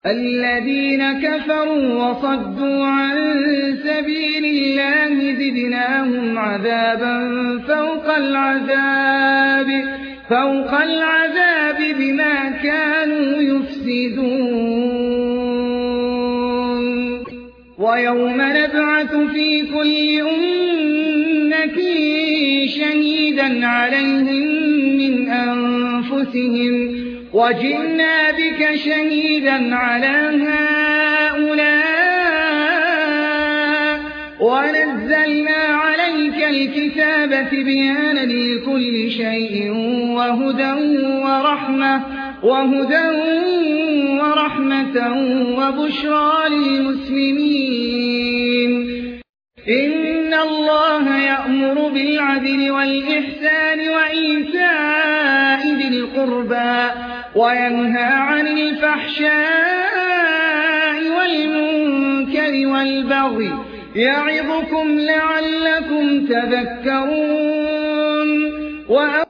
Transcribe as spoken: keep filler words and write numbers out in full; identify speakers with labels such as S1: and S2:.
S1: الذين كفروا وصدوا عن سبيل الله زدناهم عذابا فوق العذاب فوق العذاب بما كانوا يفسدون ويوم نبعث في كل أمة شهيدا عليهم من أنفسهم وجئنا بك شهيدا على هؤلاء ونزلنا عليك الكتاب بيانا لكل شيء وهدى ورحمة وهدى ورحمة وبشرى للمسلمين إن الله يأمر بالعدل والإحسان وإيتاء ذي القربى وينهى عن الفحشاء والمنكر والبغي يعظكم لعلكم تذكرون.